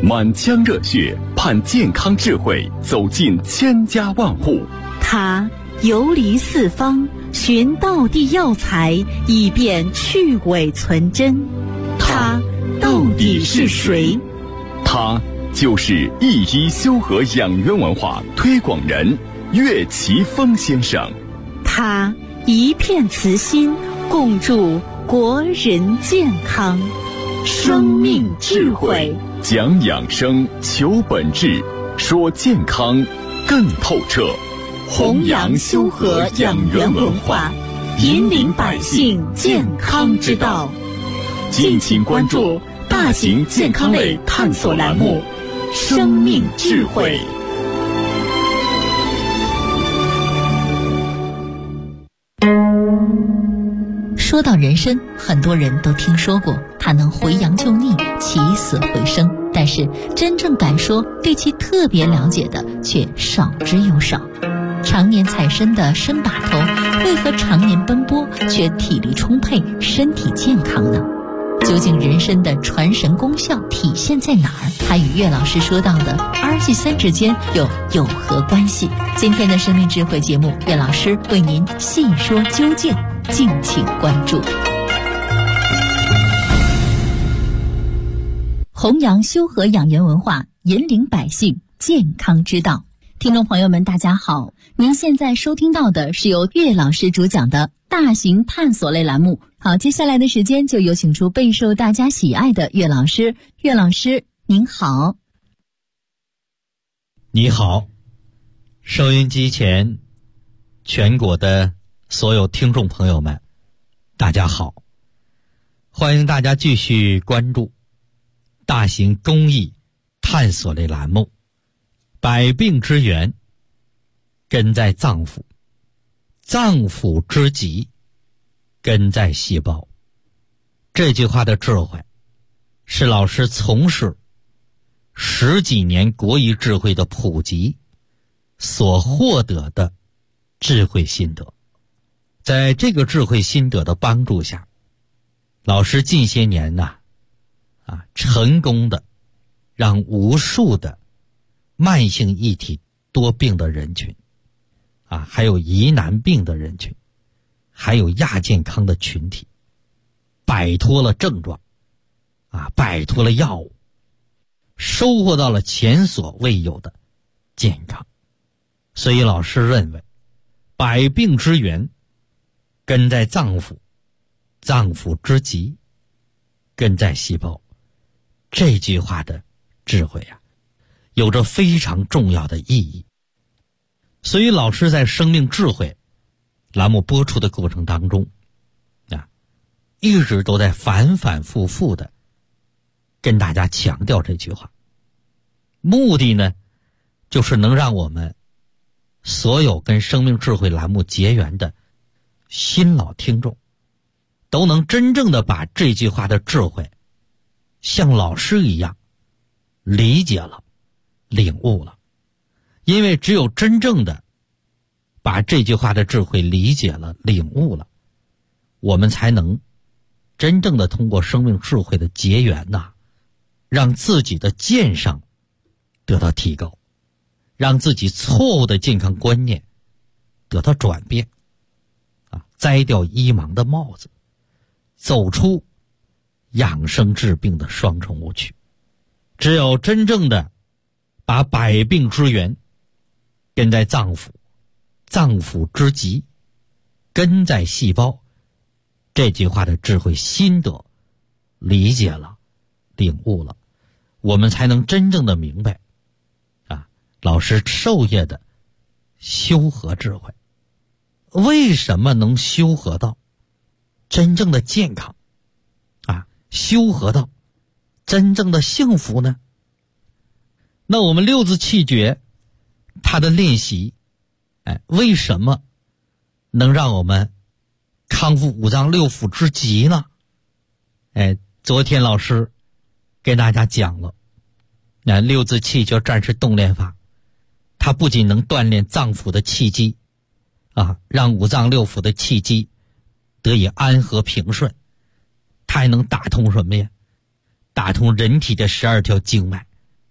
满腔热血盼健康智慧走进千家万户。 他游离四方，寻道地药材，以便去伪存真。他到底是谁？ 他就是一一修和养元文化推广人岳奇峰先生。 他一片慈心，共筑国人健康。生命智慧， 讲养生，求本质，说健康更透彻。 弘扬修和养元文化，引领百姓健康之道。 敬请关注大型健康类探索栏目《生命智慧》。 说到人参，很多人都听说过它能回阳救逆、起死回生，但是真正敢说对其特别了解的却少之又少。常年采参的参把头为何常年奔波却体力充沛、身体健康呢？究竟人参的传神功效体现在哪儿？它与岳老师说到的阿季酸之间又有何关系？今天的生命智慧节目，岳老师为您细说究竟，敬请关注。弘扬修和养元文化，引领百姓健康之道。听众朋友们，大家好，您现在收听到的是由岳老师主讲的大型探索类栏目。好，接下来的时间就有请出备受大家喜爱的岳老师。岳老师您好。 你好，收音机前全国的所有听众朋友们，大家好，欢迎大家继续关注大型公益探索类栏目百病之源根在脏腑，脏腑之疾根在细胞。这句话的智慧是老师从事10几年国医智慧的普及所获得的智慧心得。在这个智慧心得的帮助下，老师近些年成功的让无数的慢性一体多病的人群还有疑难病的人群，还有亚健康的群体摆脱了症状摆脱了药物，收获到了前所未有的健康。所以老师认为百病之源根在脏腑，脏腑之疾根在细胞。这句话的智慧有着非常重要的意义。所以老师在生命智慧栏目播出的过程当中一直都在反反复复的跟大家强调这句话，目的呢就是能让我们所有跟生命智慧栏目结缘的新老听众都能真正的把这句话的智慧像老师一样理解了、领悟了。因为只有真正的把这句话的智慧理解了、领悟了，我们才能真正的通过生命智慧的结缘让自己的健上得到提高，让自己错误的健康观念得到转变摘掉医盲的帽子，走出养生治病的双重误区。只有真正的把百病之源根在脏腑，脏腑之疾根在细胞，这句话的智慧心得理解了、领悟了，我们才能真正的明白老师授业的修和智慧。为什么能修和到真正的健康修和到真正的幸福呢？那我们六字气诀它的练习为什么能让我们康复五脏六腑之疾呢？昨天老师给大家讲了六字气诀战士动练法，它不仅能锻炼脏腑的气机让五脏六腑的气机得以安和平顺，它还能打通什么呀？打通人体的12条经脉，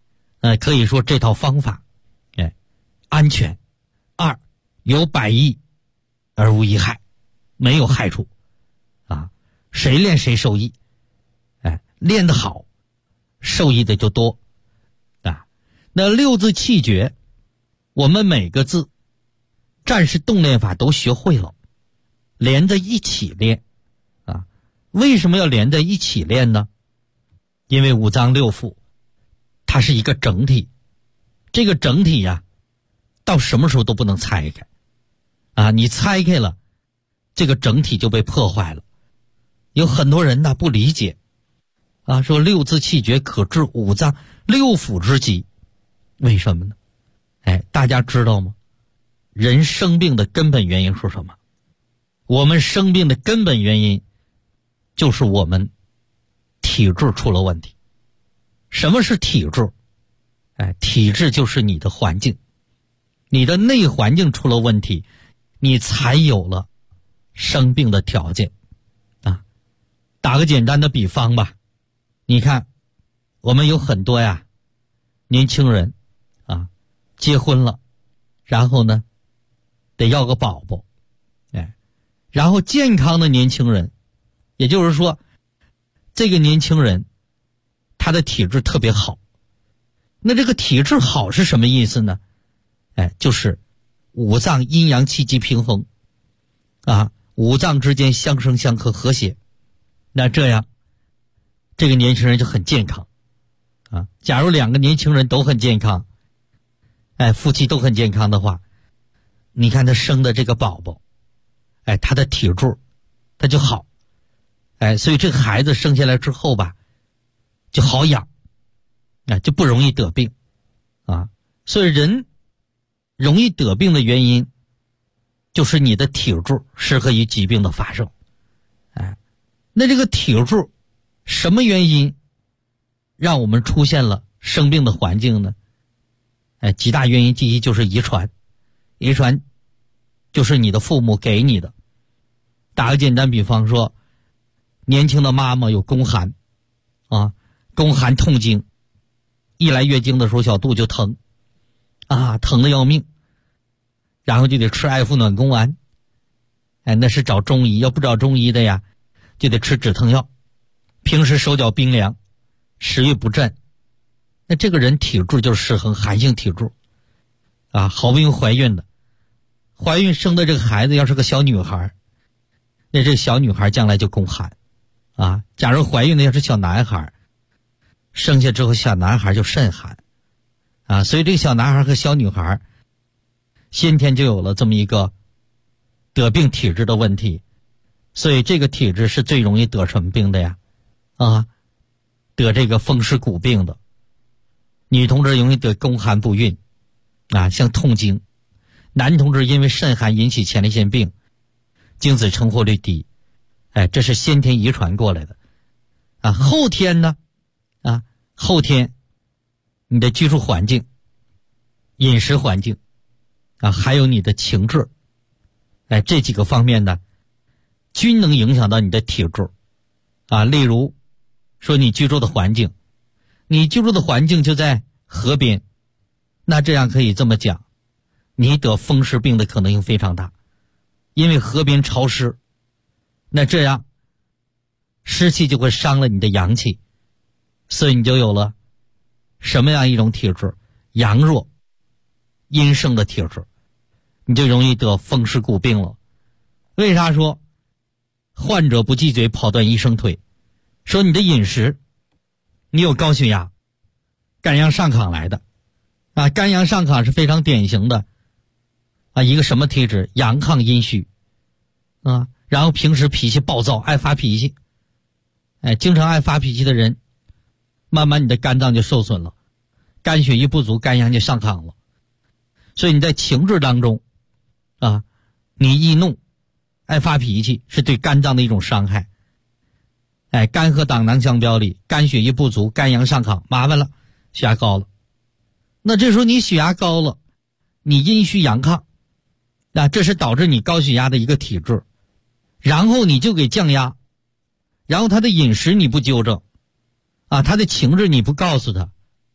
可以说这套方法，安全；二，有百益而无一害，没有害处，谁练谁受益，练得好，受益的就多，那六字气诀，我们每个字，战士动练法都学会了，连在一起练，为什么要连在一起练呢？因为五脏六腑，它是一个整体，这个整体呀，到什么时候都不能拆开，你拆开了，这个整体就被破坏了。有很多人呢不理解，说六字气诀可治五脏六腑之疾，为什么呢？大家知道吗？人生病的根本原因是什么？我们生病的根本原因就是我们体质出了问题。什么是体质？体质就是你的环境，你的内环境出了问题，你才有了生病的条件。打个简单的比方吧，你看我们有很多年轻人结婚了，然后呢得要个宝宝，然后健康的年轻人，也就是说这个年轻人他的体质特别好。那这个体质好是什么意思呢？就是五脏阴阳气机平衡，五脏之间相生相克和谐，那这样这个年轻人就很健康。假如两个年轻人都很健康，夫妻都很健康的话，你看他生的这个宝宝，他的体质他就好，所以这个孩子生下来之后吧，就好养，就不容易得病，所以人容易得病的原因，就是你的体质适合于疾病的发生。那这个体质什么原因让我们出现了生病的环境呢？几大原因，第一就是遗传，遗传就是你的父母给你的。打个简单比方说，年轻的妈妈有宫寒，宫寒痛经，一来月经的时候小肚就疼，疼得要命，然后就得吃艾附暖宫丸，那是找中医，要不找中医的呀，就得吃止疼药。平时手脚冰凉，食欲不振，那这个人体质就是失衡，寒性体质，好不容易怀孕的，怀孕生的这个孩子要是个小女孩，那这小女孩将来就宫寒，假如怀孕的要是小男孩，生下之后小男孩就肾寒，所以这个小男孩和小女孩先天就有了这么一个得病体质的问题，所以这个体质是最容易得什么病的呀？得这个风湿骨病的。女同志容易得宫寒不孕，像痛经；男同志因为肾寒引起前列腺病，精子成活率低，这是先天遗传过来的。后天呢？后天你的居住环境、饮食环境，还有你的情志，这几个方面呢，均能影响到你的体质。例如说你居住的环境，你居住的环境就在河边，那这样可以这么讲，你得风湿病的可能性非常大，因为河边潮湿，那这样湿气就会伤了你的阳气，所以你就有了什么样一种体质？阳弱阴盛的体质，你就容易得风湿骨病了。为啥说患者不忌嘴跑断医生腿？说你的饮食，你有高血压，肝阳上亢来的，肝阳上亢是非常典型的，一个什么体质？阳亢阴虚，然后平时脾气暴躁，爱发脾气，经常爱发脾气的人，慢慢你的肝脏就受损了，肝血液不足，肝阳就上亢了。所以你在情志当中，你易怒，爱发脾气，是对肝脏的一种伤害。肝和胆囊相表里，肝血液不足，肝阳上亢，麻烦了，血压高了。那这时候你血压高了，你阴虚阳亢，这是导致你高血压的一个体质。然后你就给降压，然后他的饮食你不纠正，他的情志你不告诉他，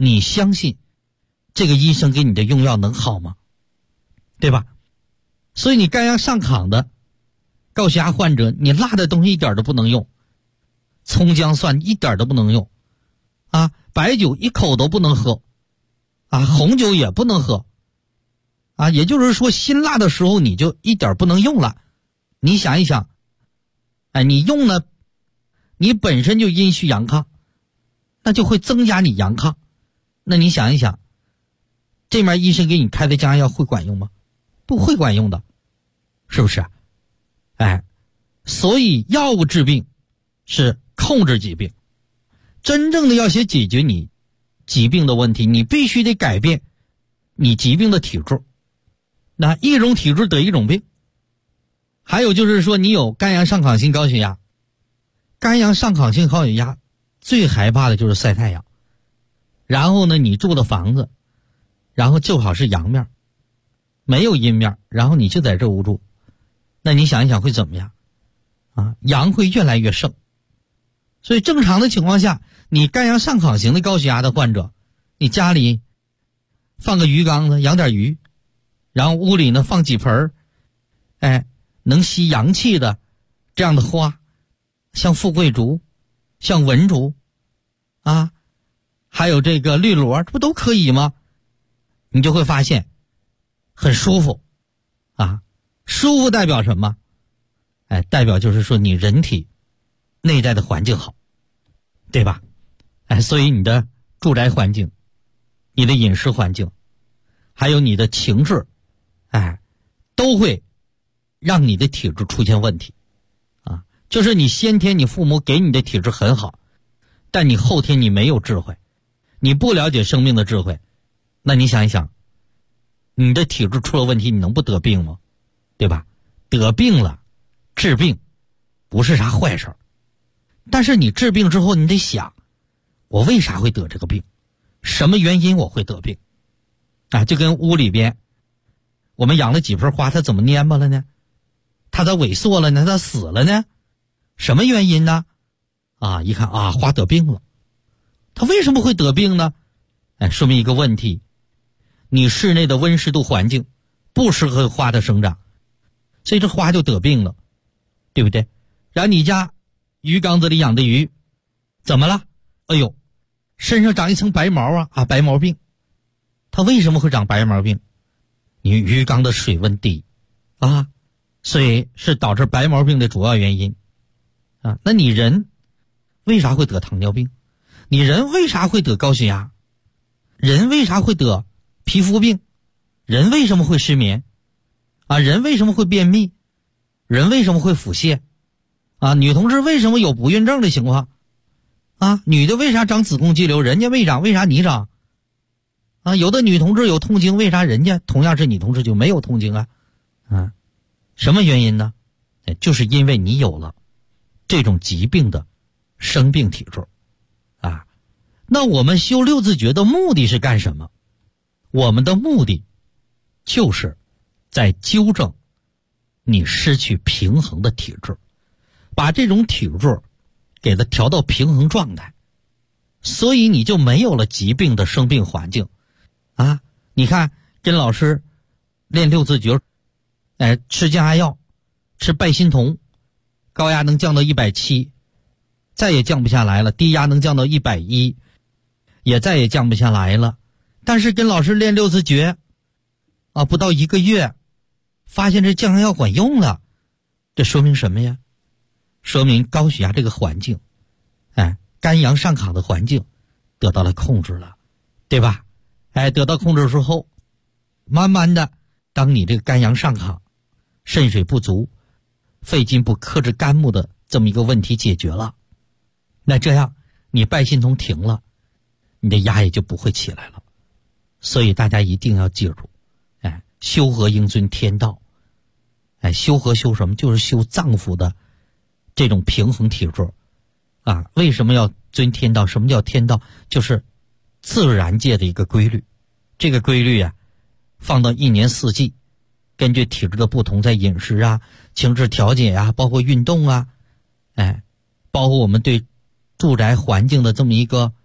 你相信这个医生给你的用药能好吗？对吧？所以你肝阳上亢的高血压患者，你辣的东西一点都不能用，葱姜蒜一点都不能用啊，白酒一口都不能喝啊，红酒也不能喝啊，也就是说辛辣的时候你就一点不能用了。你想一想，哎，你用了，你本身就阴虚阳亢，那就会增加你阳亢。那你想一想，这面医生给你开的降压药会管用吗？不会管用的，是不是？哎，所以药物治病是控制疾病，真正的要想解决你疾病的问题，你必须得改变你疾病的体质。那一种体质得一种病。还有就是说，你有肝阳上亢性高血压，肝阳上亢性高血压最害怕的就是晒太阳。然后呢，你住的房子，然后就好是阳面，没有阴面，然后你就在这屋住，那你想一想会怎么样啊？阳会越来越盛。所以正常的情况下，你肝阳上亢型的高血压的患者，你家里放个鱼缸子养点鱼，然后屋里呢放几盆哎能吸阳气的这样的花，像富贵竹，像文竹啊，还有这个绿萝，这不都可以吗？你就会发现很舒服啊。舒服代表什么？哎，代表就是说你人体内在的环境好，对吧？哎，所以你的住宅环境，你的饮食环境，还有你的情志，哎，都会让你的体质出现问题啊。就是你先天你父母给你的体质很好，但你后天你没有智慧，你不了解生命的智慧，那你想一想，你的体质出了问题，你能不得病吗？对吧？得病了治病不是啥坏事，但是你治病之后你得想，我为啥会得这个病，什么原因我会得病啊？就跟屋里边我们养了几盆花，它怎么蔫巴了呢？它咋萎缩了呢？它死了呢？什么原因呢？啊，一看啊，花得病了。它为什么会得病呢？哎，说明一个问题，你室内的温湿度环境不适合花的生长，所以这花就得病了，对不对？然后你家鱼缸子里养的鱼怎么了？哎呦，身上长一层白毛啊，白毛病。它为什么会长白毛病？你鱼缸的水温低啊，水是导致白毛病的主要原因啊。那你人为啥会得糖尿病？你人为啥会得高血压？人为啥会得皮肤病？人为什么会失眠啊？人为什么会便秘？人为什么会腹泻啊？女同志为什么有不孕症的情况啊？女的为啥长子宫肌瘤，人家没长，为啥你长啊？有的女同志有痛经，为啥人家同样是女同志就没有痛经啊？啊，什么原因呢？就是因为你有了这种疾病的生病体质啊。那我们修六字诀的目的是干什么？我们的目的就是在纠正你失去平衡的体质，把这种体质给它调到平衡状态，所以你就没有了疾病的生病环境啊。你看跟老师练六字诀，吃降压药，吃拜心酮，高压能降到170，再也降不下来了，低压能降到110，也再也降不下来了。但是跟老师练六字诀啊，不到1个月发现这降压药管用了，这说明什么呀？说明高血压这个环境，肝阳上亢的环境得到了控制了，对吧？得到控制之后，慢慢的，当你这个肝阳上亢，肾水不足，肺金不克制肝木的这么一个问题解决了，那这样你拜心酮停了，你的压也就不会起来了。所以大家一定要记住，修和应遵天道。修和修什么？就是修脏腑的这种平衡体质啊。为什么要遵天道？什么叫天道？就是自然界的一个规律。这个规律啊，放到1年4季，根据体质的不同，在饮食啊、情志调节啊，包括运动啊，包括我们对住宅环境的这么一个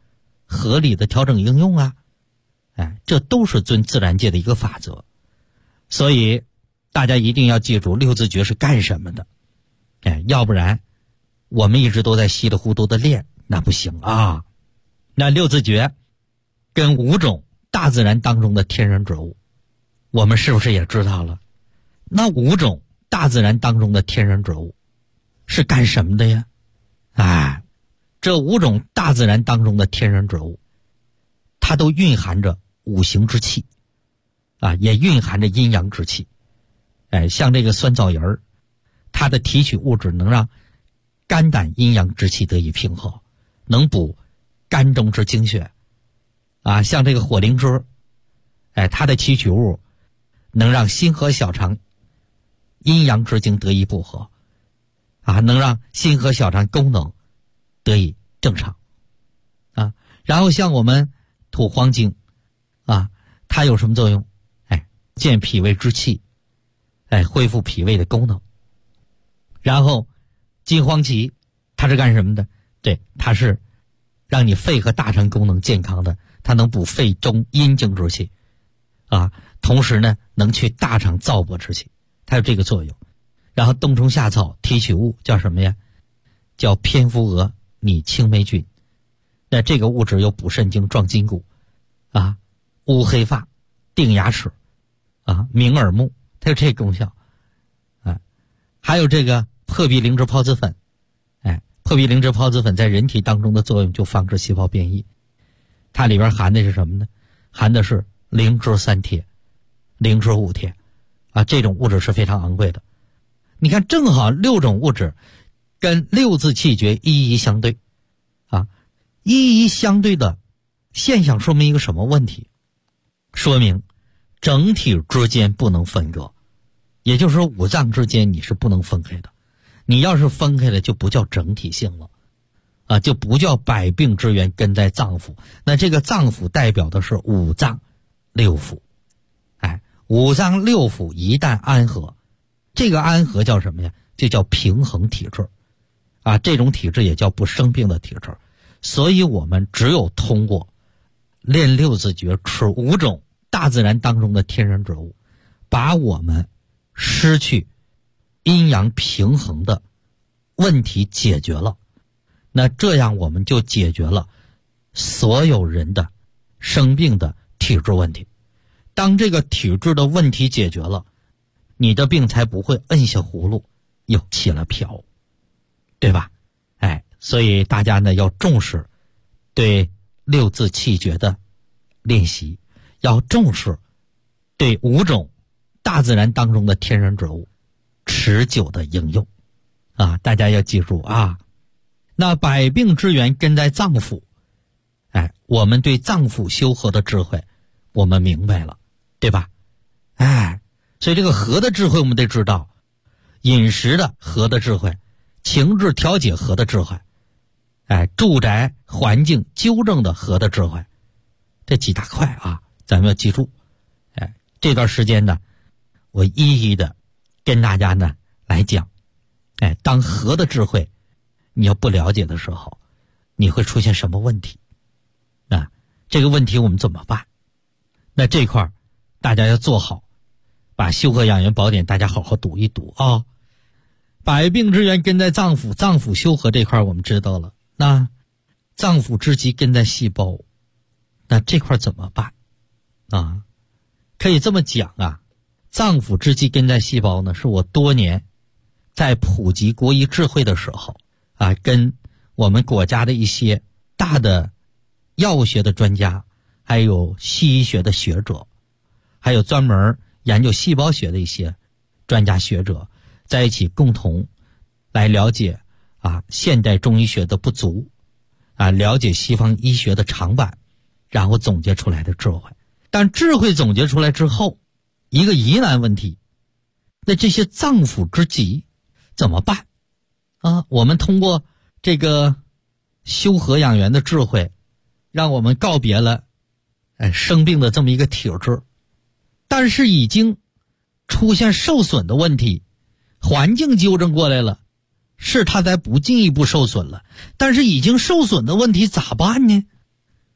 合理的调整应用啊。这都是遵自然界的一个法则。所以大家一定要记住六字诀是干什么的。要不然我们一直都在稀里糊涂的练，那不行啊。那六字诀跟5种大自然当中的天然之物，我们是不是也知道了？那5种大自然当中的天然之物是干什么的呀？这5种大自然当中的天然之物，它都蕴含着五行之气也蕴含着阴阳之气。像这个酸枣仁儿，它的提取物质能让肝胆阴阳之气得以平衡，能补肝中之精血像这个火灵芝，它的提取物能让心和小肠阴阳之精得以补和能让心和小肠功能得以正常然后像我们土黄精它有什么作用？健脾胃之气，恢复脾胃的功能。然后金黄芪它是干什么的？对，它是让你肺和大肠功能健康的，它能补肺中阴经之气同时呢能去大肠燥薄之气，它有这个作用。然后冬虫夏草提取物叫什么呀？叫蝙蝠蛾拟青霉菌。那这个物质有补肾精、壮筋骨乌黑发、定牙齿明耳目，它有这个功效还有这个破壁灵芝孢子粉。破壁灵芝孢子粉在人体当中的作用就防止细胞变异。它里边含的是什么呢？含的是灵芝3贴、灵芝5贴这种物质是非常昂贵的。你看正好6种物质跟六字气诀一一相对一一相对的现象说明一个什么问题？说明整体之间不能分割，也就是说五脏之间你是不能分开的。你要是分开了就不叫整体性了就不叫百病之源根在脏腑。那这个脏腑代表的是五脏六腑五脏六腑一旦安和，这个安和叫什么呀？就叫平衡体质这种体质也叫不生病的体质。所以我们只有通过练六字诀，吃5种大自然当中的天然之物，把我们失去阴阳平衡的问题解决了，那这样我们就解决了所有人的生病的体质问题。当这个体质的问题解决了，你的病才不会摁下葫芦又起了瓢，对吧？所以大家呢要重视对六字气诀的练习，要重视对5种大自然当中的天然之物持久的应用大家要记住那百病之源根在脏腑。我们对脏腑修和的智慧我们明白了，对吧？所以这个和的智慧我们得知道，饮食的和的智慧，情志调节和的智慧，住宅环境纠正的和的智慧，这几大块咱们要记住。这段时间呢我一一的跟大家呢来讲当和的智慧你要不了解的时候，你会出现什么问题这个问题我们怎么办？那这块大家要做好，把修和养元宝典大家好好读一读百病之源根在脏腑，脏腑修和这块我们知道了。那脏腑之基根在细胞，那这块怎么办可以这么讲脏腑之基根在细胞呢，是我多年在普及国医智慧的时候跟我们国家的一些大的药学的专家，还有西医学的学者，还有专门研究细胞学的一些专家学者在一起共同来了解现代中医学的不足了解西方医学的长板，然后总结出来的智慧。但智慧总结出来之后，一个疑难问题，那这些脏腑之疾怎么办我们通过这个修和养元的智慧，让我们告别了生病的这么一个体质，但是已经出现受损的问题，环境纠正过来了，是它才不进一步受损了，但是已经受损的问题咋办呢？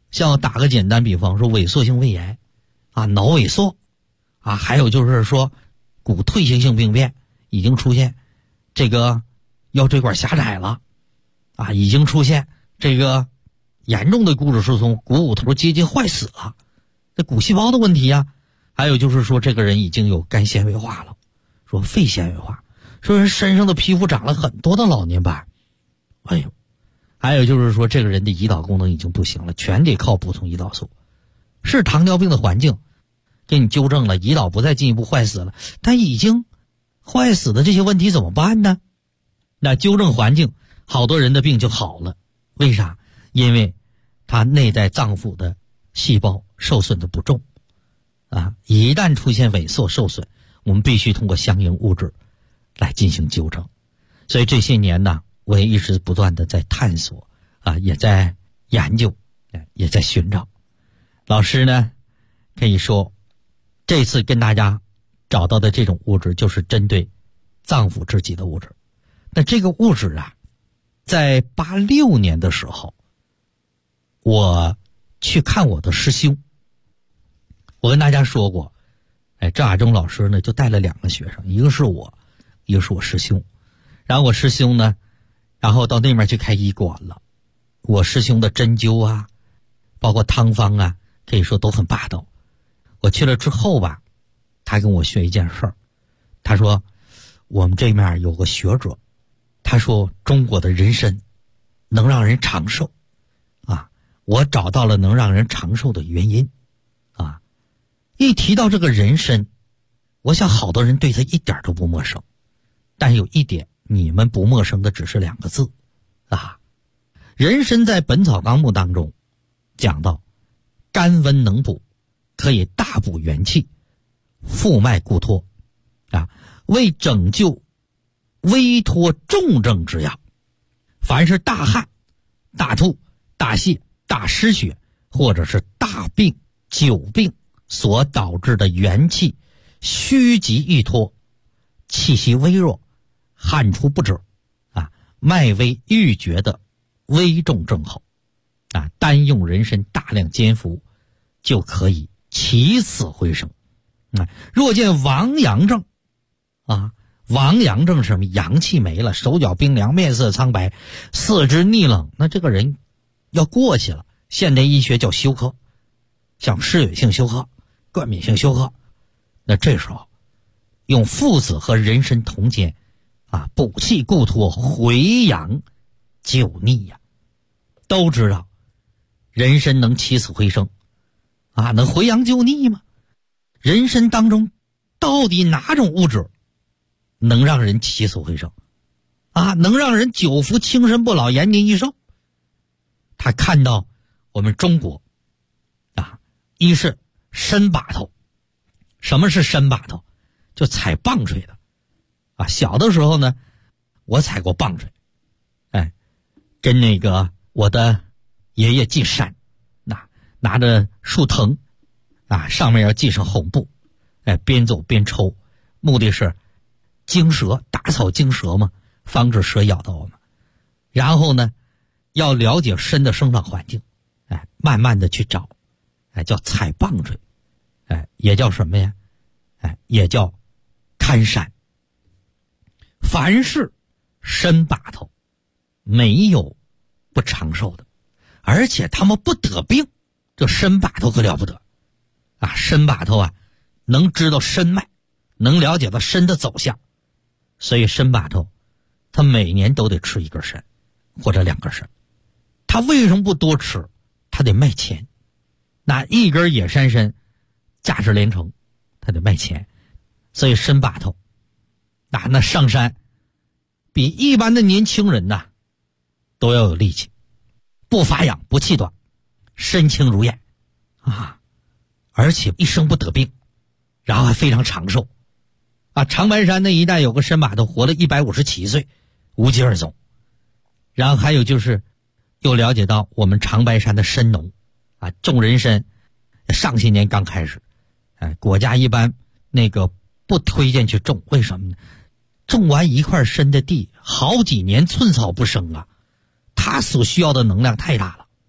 像打个简单比方说萎缩性胃炎啊，脑萎缩啊，还有就是说骨退行性病变已经出现这个腰椎管狭窄了啊，已经出现这个严重的骨质疏松，股骨头接近坏死了，这骨细胞的问题啊，还有就是说这个人已经有肝纤维化了，说肺纤维化，说人身上的皮肤长了很多的老年斑，哎呦，还有就是说这个人的胰岛功能已经不行了，全得靠补充胰岛素。是糖尿病的环境给你纠正了，胰岛不再进一步坏死了，但已经坏死的这些问题怎么办呢？那纠正环境，好多人的病就好了。为啥？因为他内在脏腑的细胞受损的不重啊，一旦出现萎缩受损，我们必须通过相应物质来进行纠正。所以这些年呢，我也一直不断的在探索啊，也在研究，也在寻找。老师呢可以说这次跟大家找到的这种物质就是针对脏腑之疾的物质。那这个物质啊，在86年的时候，我去看我的师兄。我跟大家说过，张亚中老师呢就带了2个学生，一个是我，一个是我师兄。然后我师兄呢，然后到那边去开医馆了。我师兄的针灸啊，包括汤方啊，可以说都很霸道。我去了之后吧，他跟我学一件事儿，他说我们这面有个学者，他说中国的人参能让人长寿啊，我找到了能让人长寿的原因啊。一提到这个人参，我想好多人对他一点都不陌生，但有一点你们不陌生的只是2个字啊。人参在《本草纲目》当中讲到，甘温能补，可以大补元气，复脉固脱啊，为拯救微脱重症之药。凡是大汗、大吐、大泻、大失血，或者是大病、久病所导致的元气虚极欲脱，气息微弱，汗出不止啊，脉微欲绝的危重症候啊，单用人参大量煎服就可以起死回生啊。若见亡阳症啊，亡阳症是什么？阳气没了，手脚冰凉，面色苍白，四肢逆冷，那这个人要过去了。现代医学叫休克，像失血性休克、冠冕性休克。那这时候用附子和人参同煎啊，补气固脱，回阳救逆呀。都知道人参能起死回生啊，能回阳救逆吗？人参当中到底哪种物质能让人起死回生啊，能让人久服轻身不老，延年益寿？他看到我们中国啊，一是参把头。什么是参把头？就踩棒槌的啊。小的时候呢，我踩过棒槌，跟那个我的爷爷进山，拿着树藤啊，上面要系上红布，边走边抽，目的是惊蛇，打草惊蛇嘛，防止蛇咬到我们。然后呢，要了解参的生长环境，慢慢的去找，叫踩棒槌，也叫什么呀？也叫看山。凡是参把头，没有不长寿的，而且他们不得病。这参把头可了不得啊！参把头啊，能知道参脉，能了解到参的走向，所以参把头他每年都得吃1根参或者2根参。他为什么不多吃？他得卖钱。那1根野山参价值连城，他得卖钱。所以参把头那上山比一般的年轻人呐都要有力气，不发痒不气短，身轻如燕啊，而且一生不得病，然后还非常长寿啊。长白山那一带有个参把头活了157岁，无疾而终。然后还有就是又了解到我们长白山的参农啊，种人参上些年刚开始，国家一般那个不推荐去种，为什么呢？种完1块参的地好几年寸草不生啊，它所需要的能量太大了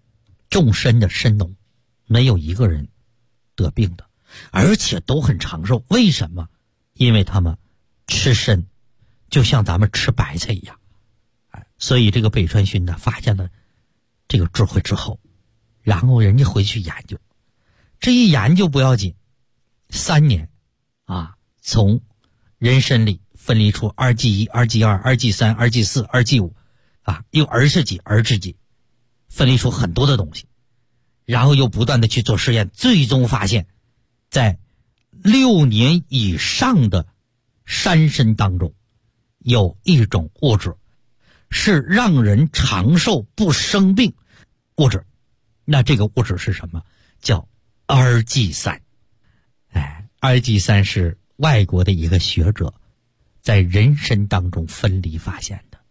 众参的参农没有一个人得病的，而且都很长寿。为什么？因为他们吃参就像咱们吃白菜一样。所以这个北川勋呢发现了这个智慧之后，然后人家回去研究，这一研究不要紧，3年从人参里分离出2G1、2G2、2G3、2G4、2G5又儿时几分离出很多的东西，然后又不断的去做实验，最终发现在6年以上的山参当中有一种物质是让人长寿不生病物质。那这个物质是什么？叫 RG3。 RG3 是外国的一个学者在人参当中分离发现的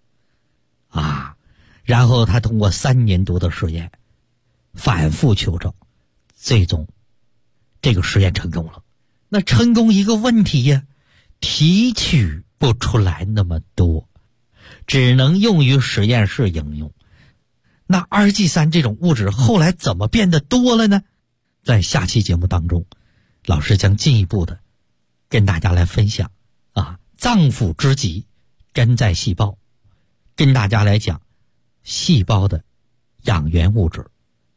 然后他通过3年多的实验反复求证，最终这个实验成功了。那成功一个问题呀，提取不出来那么多，只能用于实验室应用。那 RG3 这种物质后来怎么变得多了呢？在下期节目当中，老师将进一步的跟大家来分享脏腑之疾根在细胞，跟大家来讲细胞的养元物质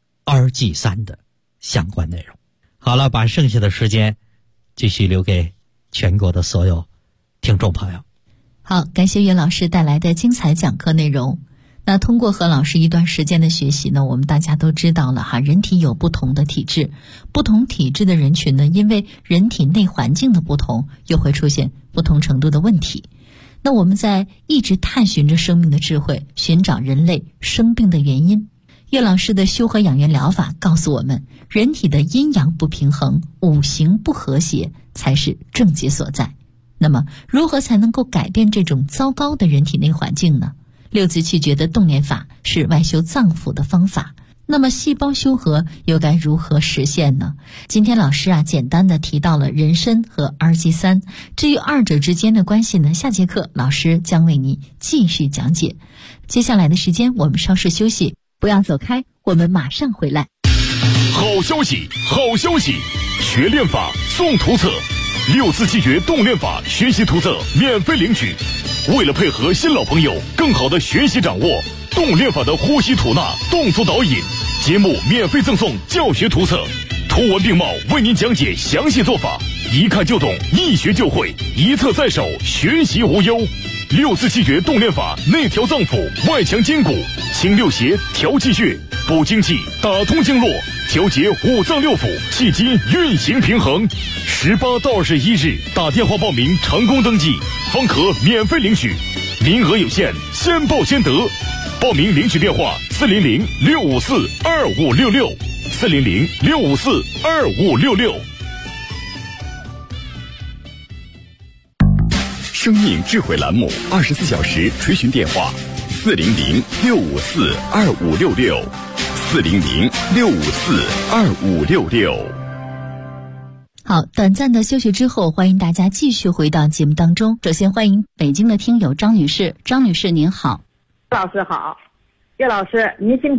RG3 的相关内容。好了，把剩下的时间继续留给全国的所有听众朋友。 好，感谢岳老师带来的精彩讲课内容。那通过和老师一段时间的学习呢，我们大家都知道了人体有不同的体质，不同体质的人群呢，因为人体内环境的不同，又会出现不同程度的问题。那我们在一直探寻着生命的智慧，寻找人类生病的原因。岳老师的修和养元疗法告诉我们，人体的阴阳不平衡，五行不和谐才是症结所在。那么如何才能够改变这种糟糕的人体内环境呢？六字气诀的动念法是外修脏腑的方法，那么细胞修和又该如何实现呢？今天老师简单的提到了人参和 RG3， 至于二者之间的关系呢，下节课老师将为你继续讲解。接下来的时间我们稍事休息，不要走开，我们马上回来。 好消息，好消息！学练法送图册，6字气诀动练法学习图册免费领取。为了配合新老朋友更好的学习掌握动练法的呼吸吐纳动作导引，节目免费赠送教学图册，图文并茂为您讲解详细做法，一看就懂，一学就会，一册在手，学习无忧。6字气诀动练法内调脏腑，外强筋骨，清六邪，调气血，补精气，打通经络，调节五脏六腑，气机运行平衡。18到21日打电话报名成功登记，方可免费领取，名额有限，先报先得。报名领取电话400-654-2566 400-654-2566。 生命智慧栏目24小时垂询电话400-654-2566 400-654-2566。 好，短暂的休息之后，欢迎大家继续回到节目当中。首先欢迎北京的听友张女士，张女士您好。 老师好，岳老师您辛苦。